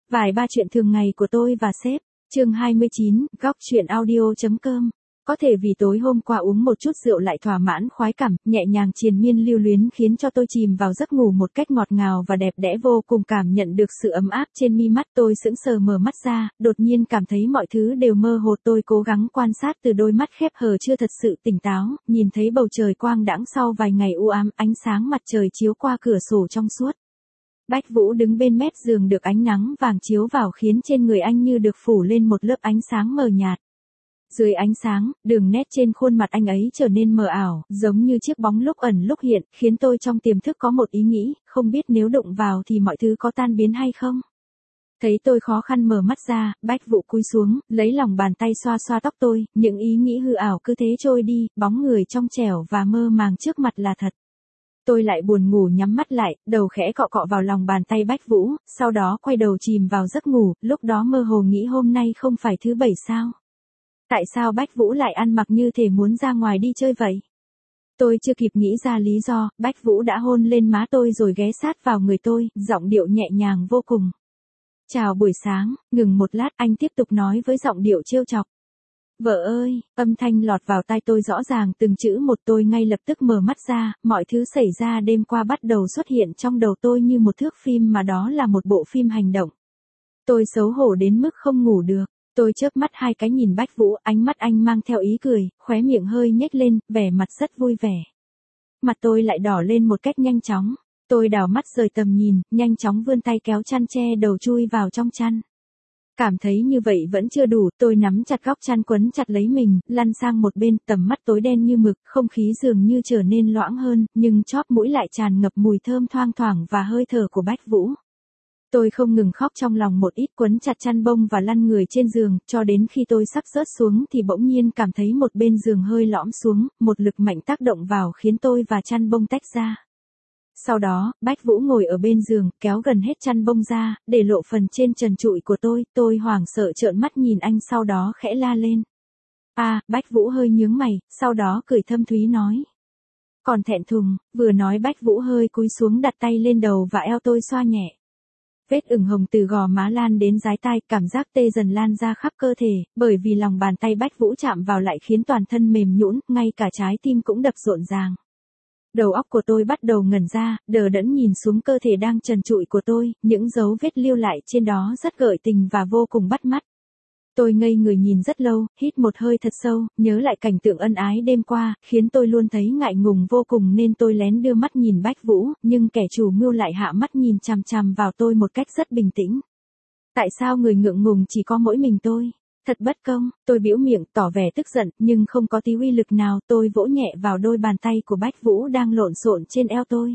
Vài ba chuyện thường ngày của tôi và sếp. Chương 29, góc chuyện audio.com. Có thể vì tối hôm qua uống một chút rượu lại thỏa mãn khoái cảm, nhẹ nhàng triền miên lưu luyến khiến cho tôi chìm vào giấc ngủ một cách ngọt ngào và đẹp đẽ vô cùng, cảm nhận được sự ấm áp trên mi mắt. Tôi sững sờ mở mắt ra, đột nhiên cảm thấy mọi thứ đều mơ hồ. Tôi cố gắng quan sát từ đôi mắt khép hờ chưa thật sự tỉnh táo, nhìn thấy bầu trời quang đãng sau vài ngày u ám, ánh sáng mặt trời chiếu qua cửa sổ trong suốt. Bách Vũ đứng bên mép giường được ánh nắng vàng chiếu vào khiến trên người anh như được phủ lên một lớp ánh sáng mờ nhạt. Dưới ánh sáng, đường nét trên khuôn mặt anh ấy trở nên mờ ảo, giống như chiếc bóng lúc ẩn lúc hiện, khiến tôi trong tiềm thức có một ý nghĩ, không biết nếu đụng vào thì mọi thứ có tan biến hay không. Thấy tôi khó khăn mở mắt ra, Bách Vũ cúi xuống, lấy lòng bàn tay xoa xoa tóc tôi, những ý nghĩ hư ảo cứ thế trôi đi, bóng người trong trẻo và mơ màng trước mặt là thật. Tôi lại buồn ngủ nhắm mắt lại, đầu khẽ cọ cọ vào lòng bàn tay Bách Vũ, sau đó quay đầu chìm vào giấc ngủ, lúc đó mơ hồ nghĩ hôm nay không phải thứ bảy sao? Tại sao Bách Vũ lại ăn mặc như thể muốn ra ngoài đi chơi vậy? Tôi chưa kịp nghĩ ra lý do, Bách Vũ đã hôn lên má tôi rồi ghé sát vào người tôi, giọng điệu nhẹ nhàng vô cùng. Chào buổi sáng, ngừng một lát anh tiếp tục nói với giọng điệu trêu chọc. Vợ ơi, âm thanh lọt vào tai tôi rõ ràng từng chữ một. Tôi ngay lập tức mở mắt ra, mọi thứ xảy ra đêm qua bắt đầu xuất hiện trong đầu tôi như một thước phim mà đó là một bộ phim hành động. Tôi xấu hổ đến mức không ngủ được. Tôi chớp mắt hai cái nhìn Bách Vũ, ánh mắt anh mang theo ý cười, khóe miệng hơi nhếch lên, vẻ mặt rất vui vẻ. Mặt tôi lại đỏ lên một cách nhanh chóng. Tôi đảo mắt rời tầm nhìn, nhanh chóng vươn tay kéo chăn che đầu chui vào trong chăn. Cảm thấy như vậy vẫn chưa đủ, tôi nắm chặt góc chăn quấn chặt lấy mình, lăn sang một bên, tầm mắt tối đen như mực, không khí dường như trở nên loãng hơn, nhưng chóp mũi lại tràn ngập mùi thơm thoang thoảng và hơi thở của Bách Vũ. Tôi không ngừng khóc trong lòng một ít, quấn chặt chăn bông và lăn người trên giường, cho đến khi tôi sắp rớt xuống thì bỗng nhiên cảm thấy một bên giường hơi lõm xuống, một lực mạnh tác động vào khiến tôi và chăn bông tách ra. Sau đó, Bách Vũ ngồi ở bên giường, kéo gần hết chăn bông ra, để lộ phần trên trần trụi của tôi hoảng sợ trợn mắt nhìn anh, sau đó khẽ la lên. Bách Vũ hơi nhướng mày, sau đó cười thâm thúy nói. Còn thẹn thùng, vừa nói Bách Vũ hơi cúi xuống đặt tay lên đầu và eo tôi xoa nhẹ. Vết ửng hồng từ gò má lan đến dái tai, cảm giác tê dần lan ra khắp cơ thể, bởi vì lòng bàn tay Bách Vũ chạm vào lại khiến toàn thân mềm nhũn, ngay cả trái tim cũng đập rộn ràng. Đầu óc của tôi bắt đầu ngẩn ra, đờ đẫn nhìn xuống cơ thể đang trần trụi của tôi, những dấu vết lưu lại trên đó rất gợi tình và vô cùng bắt mắt. Tôi ngây người nhìn rất lâu, hít một hơi thật sâu, nhớ lại cảnh tượng ân ái đêm qua, khiến tôi luôn thấy ngại ngùng vô cùng nên tôi lén đưa mắt nhìn Bách Vũ, nhưng kẻ chủ mưu lại hạ mắt nhìn chằm chằm vào tôi một cách rất bình tĩnh. Tại sao người ngượng ngùng chỉ có mỗi mình tôi? Thật bất công, tôi bĩu miệng tỏ vẻ tức giận, nhưng không có tí uy lực nào. Tôi vỗ nhẹ vào đôi bàn tay của Bách Vũ đang lộn xộn trên eo tôi.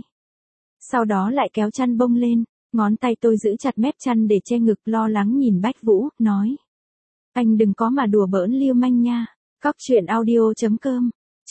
Sau đó lại kéo chăn bông lên, ngón tay tôi giữ chặt mép chăn để che ngực, lo lắng nhìn Bách Vũ, nói. Anh đừng có mà đùa bỡn lưu manh nha. Góc chuyện audio.com.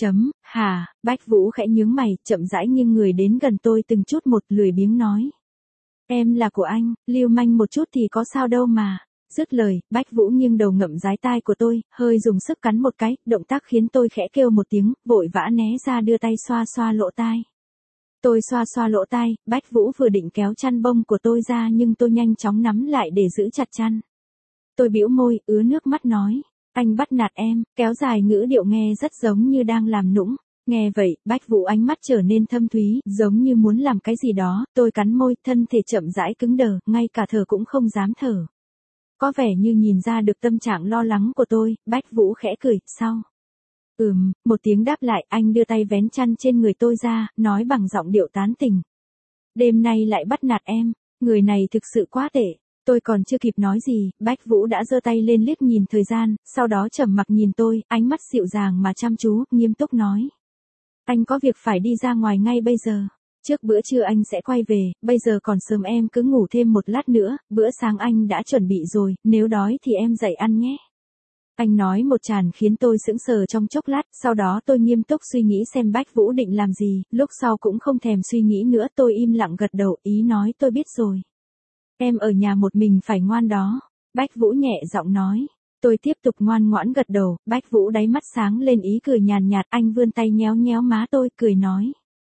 Bách Vũ khẽ nhướng mày, chậm rãi nghiêng người đến gần tôi từng chút một, lười biếng nói. Em là của anh, lưu manh một chút thì có sao đâu mà. Dứt lời, Bách Vũ nghiêng đầu ngậm dái tai của tôi, hơi dùng sức cắn một cái, động tác khiến tôi khẽ kêu một tiếng, vội vã né ra đưa tay xoa xoa lỗ tai. Tôi xoa xoa lỗ tai, Bách Vũ vừa định kéo chăn bông của tôi ra nhưng tôi nhanh chóng nắm lại để giữ chặt chăn. Tôi bĩu môi, ứa nước mắt nói, anh bắt nạt em, kéo dài ngữ điệu nghe rất giống như đang làm nũng. Nghe vậy, Bách Vũ ánh mắt trở nên thâm thúy, giống như muốn làm cái gì đó. Tôi cắn môi, thân thể chậm rãi cứng đờ, ngay cả thở cũng không dám thở. Có vẻ như nhìn ra được tâm trạng lo lắng của tôi, Bách Vũ khẽ cười, sao? Một tiếng đáp lại, anh đưa tay vén chăn trên người tôi ra, nói bằng giọng điệu tán tình. Đêm nay lại bắt nạt em, người này thực sự quá tệ. Tôi còn chưa kịp nói gì, Bách Vũ đã giơ tay lên liếc nhìn thời gian, sau đó trầm mặc nhìn tôi, ánh mắt dịu dàng mà chăm chú, nghiêm túc nói. Anh có việc phải đi ra ngoài ngay bây giờ. Trước bữa trưa anh sẽ quay về, bây giờ còn sớm, em cứ ngủ thêm một lát nữa, bữa sáng anh đã chuẩn bị rồi, nếu đói thì em dậy ăn nhé. Anh nói một tràng khiến tôi sững sờ trong chốc lát, sau đó tôi nghiêm túc suy nghĩ xem Bách Vũ định làm gì, lúc sau cũng không thèm suy nghĩ nữa, tôi im lặng gật đầu, ý nói tôi biết rồi. Em ở nhà một mình phải ngoan đó. Bách Vũ nhẹ giọng nói. Tôi tiếp tục ngoan ngoãn gật đầu, Bách Vũ đáy mắt sáng lên ý cười nhàn nhạt, anh vươn tay nhéo nhéo má tôi, cười nói.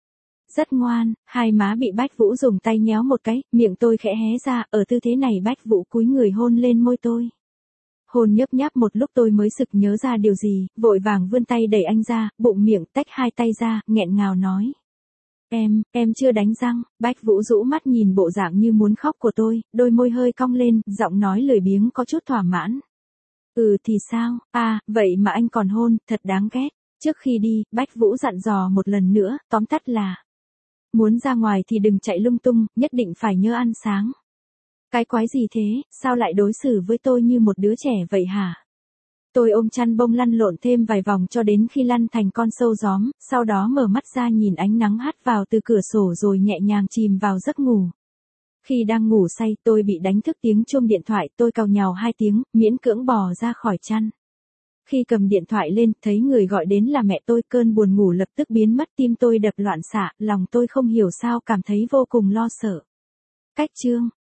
Rất ngoan, hai má bị Bách Vũ dùng tay nhéo một cái, miệng tôi khẽ hé ra, ở tư thế này Bách Vũ cúi người hôn lên môi tôi. Hôn nhấp nháp một lúc tôi mới sực nhớ ra điều gì, vội vàng vươn tay đẩy anh ra, bụng miệng tách hai tay ra, nghẹn ngào nói. Em chưa đánh răng. Bách Vũ rũ mắt nhìn bộ dạng như muốn khóc của tôi, đôi môi hơi cong lên, giọng nói lười biếng có chút thỏa mãn. Ừ thì sao, vậy mà anh còn hôn, thật đáng ghét. Trước khi đi, Bách Vũ dặn dò một lần nữa, tóm tắt là. Muốn ra ngoài thì đừng chạy lung tung, nhất định phải nhớ ăn sáng. Cái quái gì thế, sao lại đối xử với tôi như một đứa trẻ vậy hả? Tôi ôm chăn bông lăn lộn thêm vài vòng cho đến khi lăn thành con sâu gióm, sau đó mở mắt ra nhìn ánh nắng hắt vào từ cửa sổ rồi nhẹ nhàng chìm vào giấc ngủ. Khi đang ngủ say tôi bị đánh thức tiếng chuông điện thoại, tôi càu nhàu 2 tiếng, miễn cưỡng bò ra khỏi chăn. Khi cầm điện thoại lên, thấy người gọi đến là mẹ tôi, cơn buồn ngủ lập tức biến mất, tim tôi đập loạn xạ, lòng tôi không hiểu sao cảm thấy vô cùng lo sợ. Cách chương